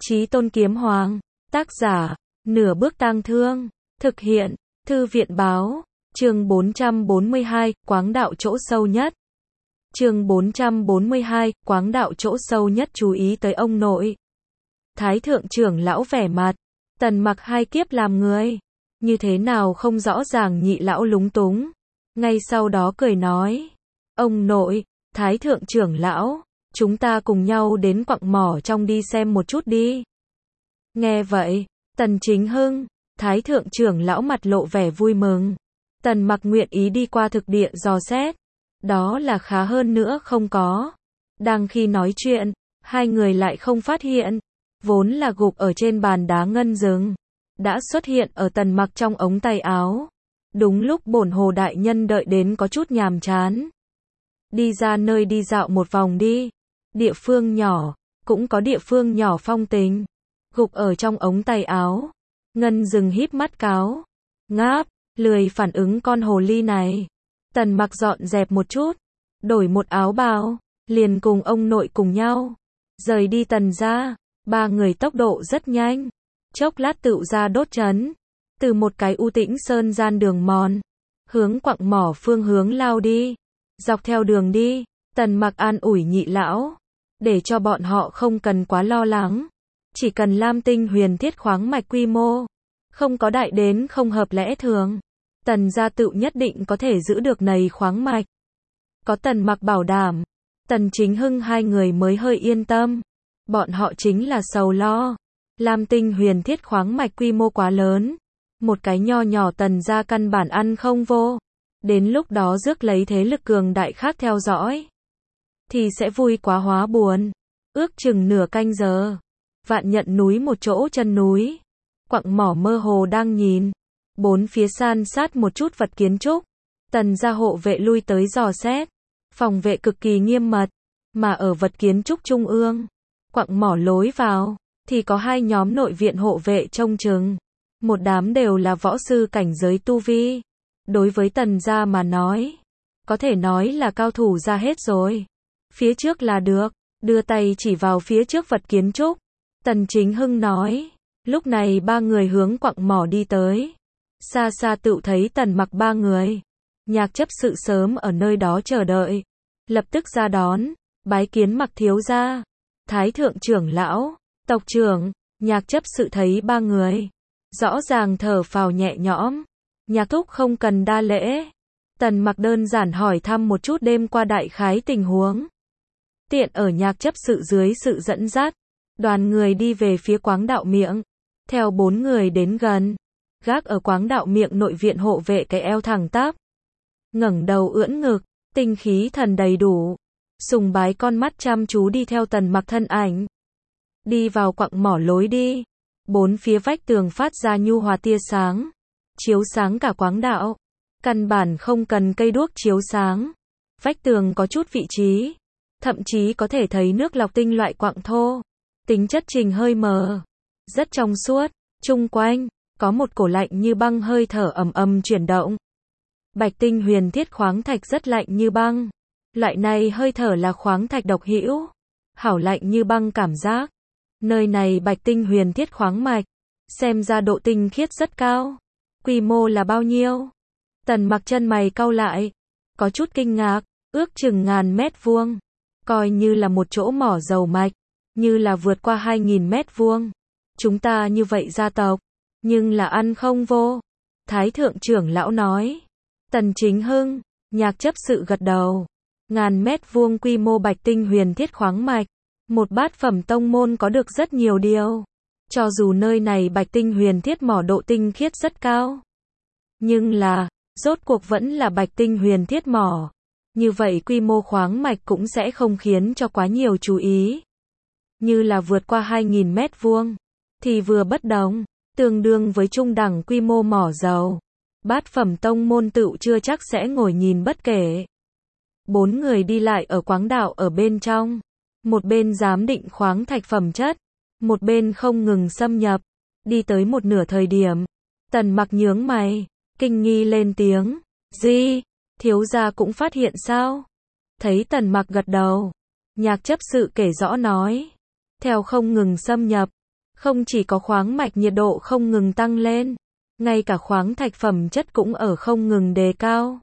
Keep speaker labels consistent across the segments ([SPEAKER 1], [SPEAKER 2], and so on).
[SPEAKER 1] Chí Tôn Kiếm Hoàng, tác giả, Nửa Bước Tang Thương, thực hiện, Thư viện báo, chương 442, Quáng đạo chỗ sâu nhất. Chương 442, Quáng đạo chỗ sâu nhất, chú ý tới ông nội. Thái thượng trưởng lão vẻ mặt, Tần Mặc hai kiếp làm người, như thế nào không rõ ràng. Nhị lão lúng túng, ngay sau đó cười nói, ông nội, Thái thượng trưởng lão, chúng ta cùng nhau đến quặng mỏ trong đi xem một chút đi. Nghe vậy, Tần Chính Hưng, Thái thượng trưởng lão mặt lộ vẻ vui mừng. Tần Mặc nguyện ý đi qua thực địa dò xét, đó là khá hơn nữa không có. Đang khi nói chuyện, hai người lại không phát hiện, vốn là gục ở trên bàn đá ngân rừng, đã xuất hiện ở Tần Mặc trong ống tay áo. Đúng lúc bổn hồ đại nhân đợi đến có chút nhàm chán, đi ra nơi đi dạo một vòng đi. Địa phương nhỏ, cũng có địa phương nhỏ phong tình. Gục ở trong ống tay áo, ngân rừng híp mắt cáo, ngáp, lười phản ứng con hồ ly này. Tần Mặc dọn dẹp một chút, đổi một áo bào, liền cùng ông nội cùng nhau rời đi Tần gia. Ba người tốc độ rất nhanh, chốc lát tựu ra đốt trấn, từ một cái u tĩnh sơn gian đường mòn, hướng quặng mỏ phương hướng lao đi. Dọc theo đường đi, Tần Mặc an ủi nhị lão, để cho bọn họ không cần quá lo lắng, chỉ cần Lam Tinh huyền thiết khoáng mạch quy mô không có đại đến không hợp lẽ thường, Tần gia tự nhất định có thể giữ được này khoáng mạch. Có Tần Mặc bảo đảm, Tần Chính Hưng hai người mới hơi yên tâm. Bọn họ chính là sầu lo, Lam Tinh huyền thiết khoáng mạch quy mô quá lớn, một cái nho nhỏ Tần gia căn bản ăn không vô. Đến lúc đó rước lấy thế lực cường đại khác theo dõi, thì sẽ vui quá hóa buồn. Ước chừng nửa canh giờ, Vạn Nhận núi một chỗ chân núi, quặng mỏ mơ hồ đang nhìn, bốn phía san sát một chút vật kiến trúc. Tần gia hộ vệ lui tới dò xét, phòng vệ cực kỳ nghiêm mật, mà ở vật kiến trúc trung ương, quặng mỏ lối vào, thì có hai nhóm nội viện hộ vệ trông chừng. Một đám đều là võ sư cảnh giới tu vi. Đối với Tần gia mà nói, có thể nói là cao thủ ra hết rồi. Phía trước là được, đưa tay chỉ vào phía trước vật kiến trúc. Tần Chính Hưng nói, lúc này ba người hướng quặng mỏ đi tới. Xa xa tựu thấy Tần Mặc ba người. Nhạc chấp sự sớm ở nơi đó chờ đợi, lập tức ra đón, bái kiến Mặc thiếu gia. Thái thượng trưởng lão, tộc trưởng. Nhạc chấp sự thấy ba người, rõ ràng thở phào nhẹ nhõm. Nhạc thúc không cần đa lễ. Tần Mặc đơn giản hỏi thăm một chút đêm qua đại khái tình huống. Tiện ở nhạc chấp sự dưới sự dẫn dắt, đoàn người đi về phía quáng đạo miệng. Theo bốn người đến gần, gác ở quáng đạo miệng nội viện hộ vệ cái eo thẳng tắp, ngẩng đầu ưỡn ngực, tinh khí thần đầy đủ, sùng bái con mắt chăm chú đi theo Tần Mặc thân ảnh. Đi vào quặng mỏ lối đi, bốn phía vách tường phát ra nhu hòa tia sáng, chiếu sáng cả quáng đạo. Căn bản không cần cây đuốc chiếu sáng. Vách tường có chút vị trí, thậm chí có thể thấy nước lọc tinh loại quặng thô. Tính chất trình hơi mờ, rất trong suốt. Chung quanh, có một cổ lạnh như băng hơi thở ầm ầm chuyển động. Bạch tinh huyền thiết khoáng thạch rất lạnh như băng. Loại này hơi thở là khoáng thạch độc hữu, hảo lạnh như băng cảm giác. Nơi này bạch tinh huyền thiết khoáng mạch, xem ra độ tinh khiết rất cao. Quy mô là bao nhiêu? Tần Mặc chân mày cau lại, có chút kinh ngạc, ước chừng 1000 mét vuông, coi như là một chỗ mỏ dầu mạch, như là vượt qua 2000 mét vuông. Chúng ta như vậy gia tộc, nhưng là ăn không vô. Thái thượng trưởng lão nói. Tần Chính Hưng, nhạc chấp sự gật đầu. 1000 mét vuông quy mô bạch tinh huyền thiết khoáng mạch, một bát phẩm tông môn có được rất nhiều điều. Cho dù nơi này bạch tinh huyền thiết mỏ độ tinh khiết rất cao, nhưng là, rốt cuộc vẫn là bạch tinh huyền thiết mỏ. Như vậy quy mô khoáng mạch cũng sẽ không khiến cho quá nhiều chú ý. Như là vượt qua 2000 mét vuông, thì vừa bất đồng, tương đương với trung đẳng quy mô mỏ dầu. Bát phẩm tông môn tựu chưa chắc sẽ ngồi nhìn bất kể. Bốn người đi lại ở quáng đạo ở bên trong. Một bên giám định khoáng thạch phẩm chất, một bên không ngừng xâm nhập. Đi tới một nửa thời điểm, Tần Mặc nhướng mày, kinh nghi lên tiếng, gì? Thiếu gia cũng phát hiện sao? Thấy Tần Mặc gật đầu, nhạc chấp sự kể rõ nói, theo không ngừng xâm nhập, Không chỉ có khoáng mạch nhiệt độ không ngừng tăng lên, ngay cả khoáng thạch phẩm chất cũng ở không ngừng đề cao.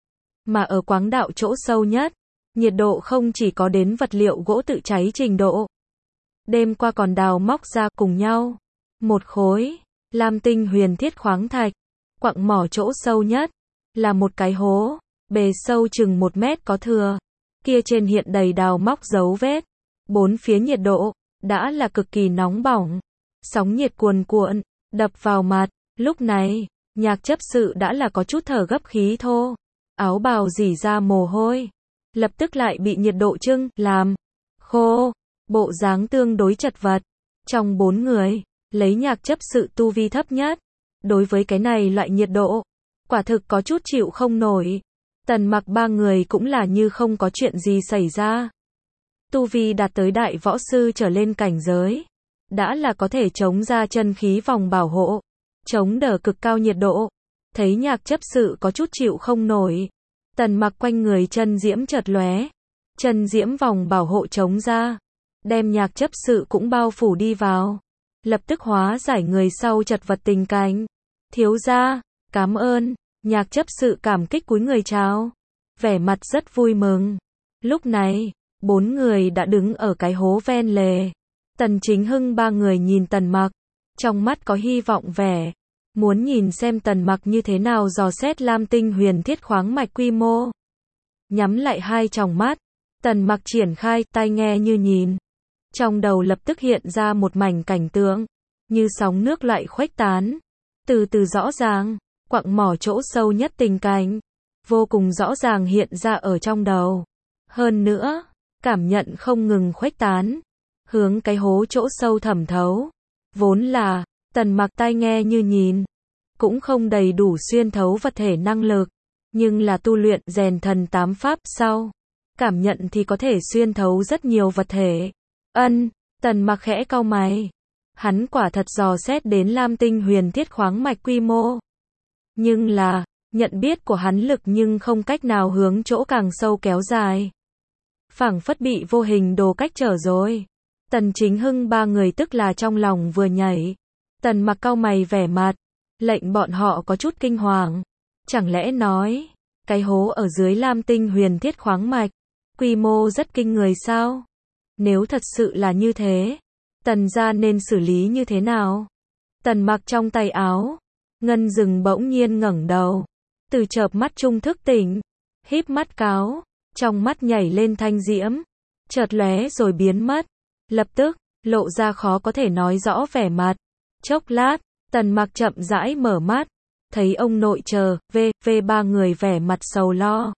[SPEAKER 1] Mà ở quáng đạo chỗ sâu nhất, nhiệt độ không chỉ có đến vật liệu gỗ tự cháy trình độ. Đêm qua còn đào móc ra cùng nhau một khối lam tinh huyền thiết khoáng thạch. Quặng mỏ chỗ sâu nhất là một cái hố, bề sâu chừng 1 mét có thừa. Kia trên hiện đầy đào móc dấu vết. Bốn phía nhiệt độ đã là cực kỳ nóng bỏng. Sóng nhiệt cuồn cuộn đập vào mặt. Lúc này, Nhạc chấp sự đã là có chút thở gấp khí thô. Áo bào rỉ ra mồ hôi. Lập tức lại bị nhiệt độ chưng làm khô. Bộ dáng tương đối chật vật. Trong 4 người, lấy Nhạc chấp sự tu vi thấp nhất. Đối với cái này loại nhiệt độ, quả thực có chút chịu không nổi. Tần Mặc 3 người cũng là như không có chuyện gì xảy ra. Tu vi đạt tới đại võ sư trở lên cảnh giới, đã là có thể chống ra chân khí vòng bảo hộ, chống đỡ cực cao nhiệt độ. Thấy Nhạc chấp sự có chút chịu không nổi, Tần Mặc quanh người chân diễm chợt lóe, chân diễm vòng bảo hộ chống ra, đem Nhạc chấp sự cũng bao phủ đi vào, lập tức hóa giải người sau chật vật tình cảnh. Thiếu gia, cảm ơn. Nhạc chấp sự cảm kích cúi người chào, vẻ mặt rất vui mừng. Lúc này, 4 người đã đứng ở cái hố ven lề. Tần Chính Hưng 3 người nhìn Tần Mặc, trong mắt có hy vọng vẻ, muốn nhìn xem Tần Mặc như thế nào dò xét lam tinh huyền thiết khoáng mạch quy mô. Nhắm lại hai tròng mắt, Tần Mặc triển khai tai nghe như nhìn. Trong đầu lập tức hiện ra một mảnh cảnh tượng, như sóng nước lại khuếch tán, từ từ rõ ràng. Quặng mỏ chỗ sâu nhất tình cảnh, vô cùng rõ ràng hiện ra ở trong đầu. Hơn nữa, cảm nhận không ngừng khuếch tán, hướng cái hố chỗ sâu thẩm thấu. Vốn là, Tần Mặc tai nghe như nhìn, cũng không đầy đủ xuyên thấu vật thể năng lực, nhưng là tu luyện rèn thần 8 pháp sau, cảm nhận thì có thể xuyên thấu rất nhiều vật thể. Tần Mặc khẽ cau mày. Hắn quả thật dò xét đến lam tinh huyền thiết khoáng mạch quy mô. Nhưng là, nhận biết của hắn lực nhưng không cách nào hướng chỗ càng sâu kéo dài. Phảng phất bị vô hình đồ cách trở rồi. Tần Chính Hưng 3 người tức là trong lòng vừa nhảy. Tần Mặc cau mày vẻ mặt, lệnh bọn họ có chút kinh hoàng. Chẳng lẽ nói, cái hố ở dưới lam tinh huyền thiết khoáng mạch, quy mô rất kinh người sao? Nếu thật sự là như thế, Tần gia nên xử lý như thế nào? Tần Mặc trong tay áo ngân rừng bỗng nhiên ngẩng đầu, từ chợp mắt trung thức tỉnh, híp mắt cáo, trong mắt nhảy lên thanh diễm, chợt lóe rồi biến mất, lập tức lộ ra khó có thể nói rõ vẻ mặt. Chốc lát, Tần Mặc chậm rãi mở mắt, thấy ông nội chờ, về 3 người vẻ mặt sầu lo.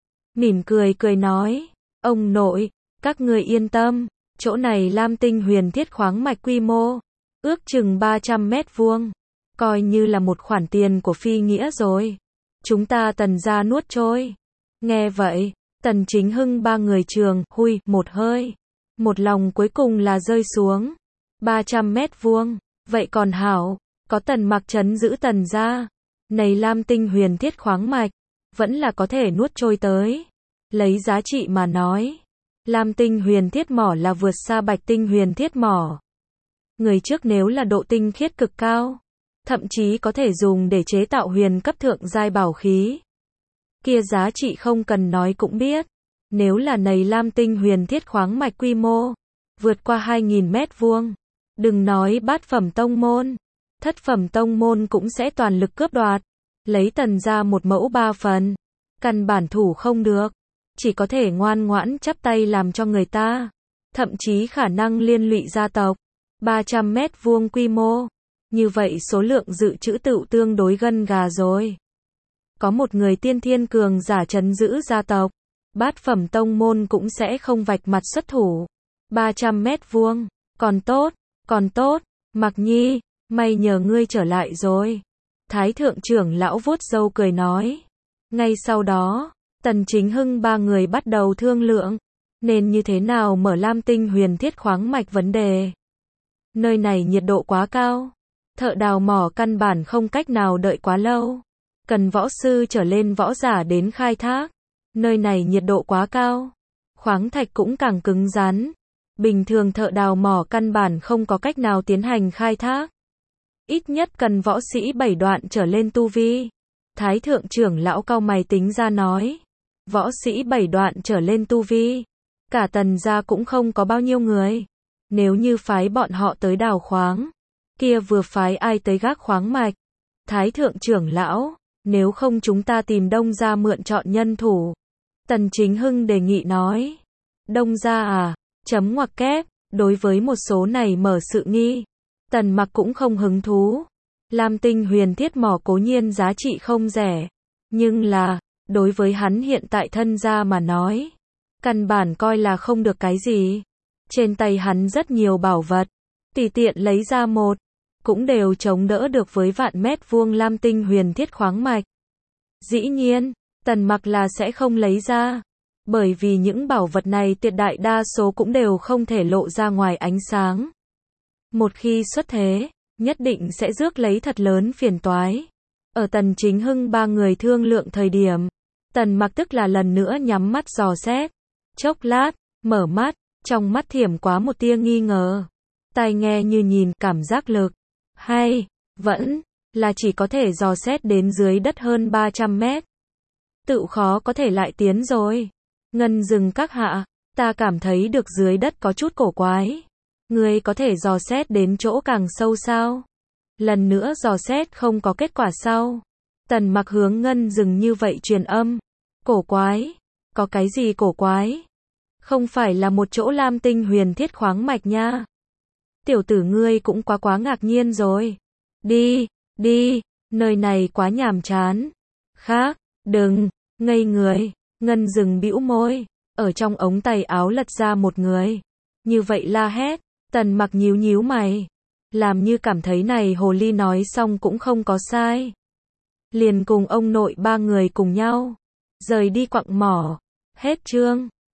[SPEAKER 1] Mỉm cười nói, ông nội, các người yên tâm, chỗ này lam tinh huyền thiết khoáng mạch quy mô, ước chừng 300 mét vuông. Coi như là một khoản tiền của phi nghĩa rồi. Chúng ta Tần gia nuốt trôi. Nghe vậy, Tần Chính Hưng 3 người trường, hui, một hơi. Một lòng cuối cùng là rơi xuống. 300 mét vuông. Vậy còn hảo, có Tần Mặc trấn giữ Tần gia. Này lam tinh huyền thiết khoáng mạch, vẫn là có thể nuốt trôi tới. Lấy giá trị mà nói, lam tinh huyền thiết mỏ là vượt xa bạch tinh huyền thiết mỏ. Người trước nếu là độ tinh khiết cực cao, thậm chí có thể dùng để chế tạo huyền cấp thượng giai bảo khí. Kia giá trị không cần nói cũng biết. Nếu là này lam tinh huyền thiết khoáng mạch quy mô, vượt qua 2.000 mét vuông. Đừng nói bát phẩm tông môn, thất phẩm tông môn cũng sẽ toàn lực cướp đoạt. Lấy Tần gia một mẫu 3 phần. Căn bản thủ không được. Chỉ có thể ngoan ngoãn chắp tay làm cho người ta. Thậm chí khả năng liên lụy gia tộc. 300 mét vuông quy mô. Như vậy số lượng dự trữ tựu tương đối gân gà rồi. Có một người tiên thiên cường giả trấn giữ gia tộc, bát phẩm tông môn cũng sẽ không vạch mặt xuất thủ. 300 mét vuông, còn tốt, Mặc Nhi, may nhờ ngươi trở lại rồi. Thái thượng trưởng lão vuốt râu cười nói. Ngay sau đó, Tần Chính Hưng 3 người bắt đầu thương lượng, nên như thế nào mở lam tinh huyền thiết khoáng mạch vấn đề. Nơi này nhiệt độ quá cao. Thợ đào mỏ căn bản không cách nào đợi quá lâu. Cần võ sư trở lên võ giả đến khai thác. Nơi này nhiệt độ quá cao. Khoáng thạch cũng càng cứng rắn. Bình thường thợ đào mỏ căn bản không có cách nào tiến hành khai thác. Ít nhất cần võ sĩ 7 đoạn trở lên tu vi. Thái thượng trưởng lão cau mày tính ra nói. Võ sĩ 7 đoạn trở lên tu vi. Cả Tần gia cũng không có bao nhiêu người. Nếu như phái bọn họ tới đào khoáng, kia vừa phái ai tới gác khoáng mạch. Thái thượng trưởng lão, nếu không chúng ta tìm Đông gia mượn chọn nhân thủ. Tần Chính Hưng đề nghị nói. Đông gia à? Chấm ngoặc kép, đối với một số này mở sự nghi. Tần Mặc cũng không hứng thú. Lam tinh huyền thiết mỏ cố nhiên giá trị không rẻ. Nhưng là, đối với hắn hiện tại thân gia mà nói, căn bản coi là không được cái gì. Trên tay hắn rất nhiều bảo vật. Tùy tiện lấy ra một, cũng đều chống đỡ được với vạn mét vuông lam tinh huyền thiết khoáng mạch. Dĩ nhiên, Tần Mặc là sẽ không lấy ra. Bởi vì những bảo vật này tuyệt đại đa số cũng đều không thể lộ ra ngoài ánh sáng. Một khi xuất thế, nhất định sẽ rước lấy thật lớn phiền toái. Ở Tần Chính Hưng ba người thương lượng thời điểm, Tần Mặc tức là lần nữa nhắm mắt dò xét. Chốc lát, mở mắt, trong mắt thiểm quá một tia nghi ngờ. Tai nghe như nhìn, cảm giác lực. Hay, vẫn là chỉ có thể dò xét đến dưới đất hơn 300 mét. Tự khó có thể lại tiến rồi. Ngân Dừng các hạ, ta cảm thấy được dưới đất có chút cổ quái. Ngươi có thể dò xét đến chỗ càng sâu sao? Lần nữa dò xét không có kết quả sao? Tần Mặc hướng Ngân Dừng như vậy truyền âm. Cổ quái? Có cái gì cổ quái? Không phải là một chỗ lam tinh huyền thiết khoáng mạch nha. Tiểu tử ngươi cũng quá ngạc nhiên rồi. Đi, nơi này quá nhàm chán. Khác, đừng, ngây người. Ngân Dừng bĩu môi, ở trong ống tay áo lật ra một người. Như vậy la hét, Tần Mặc nhíu mày. Làm như cảm thấy này hồ ly nói xong cũng không có sai. Liền cùng ông nội ba người cùng nhau rời đi quặng mỏ. Hết chương.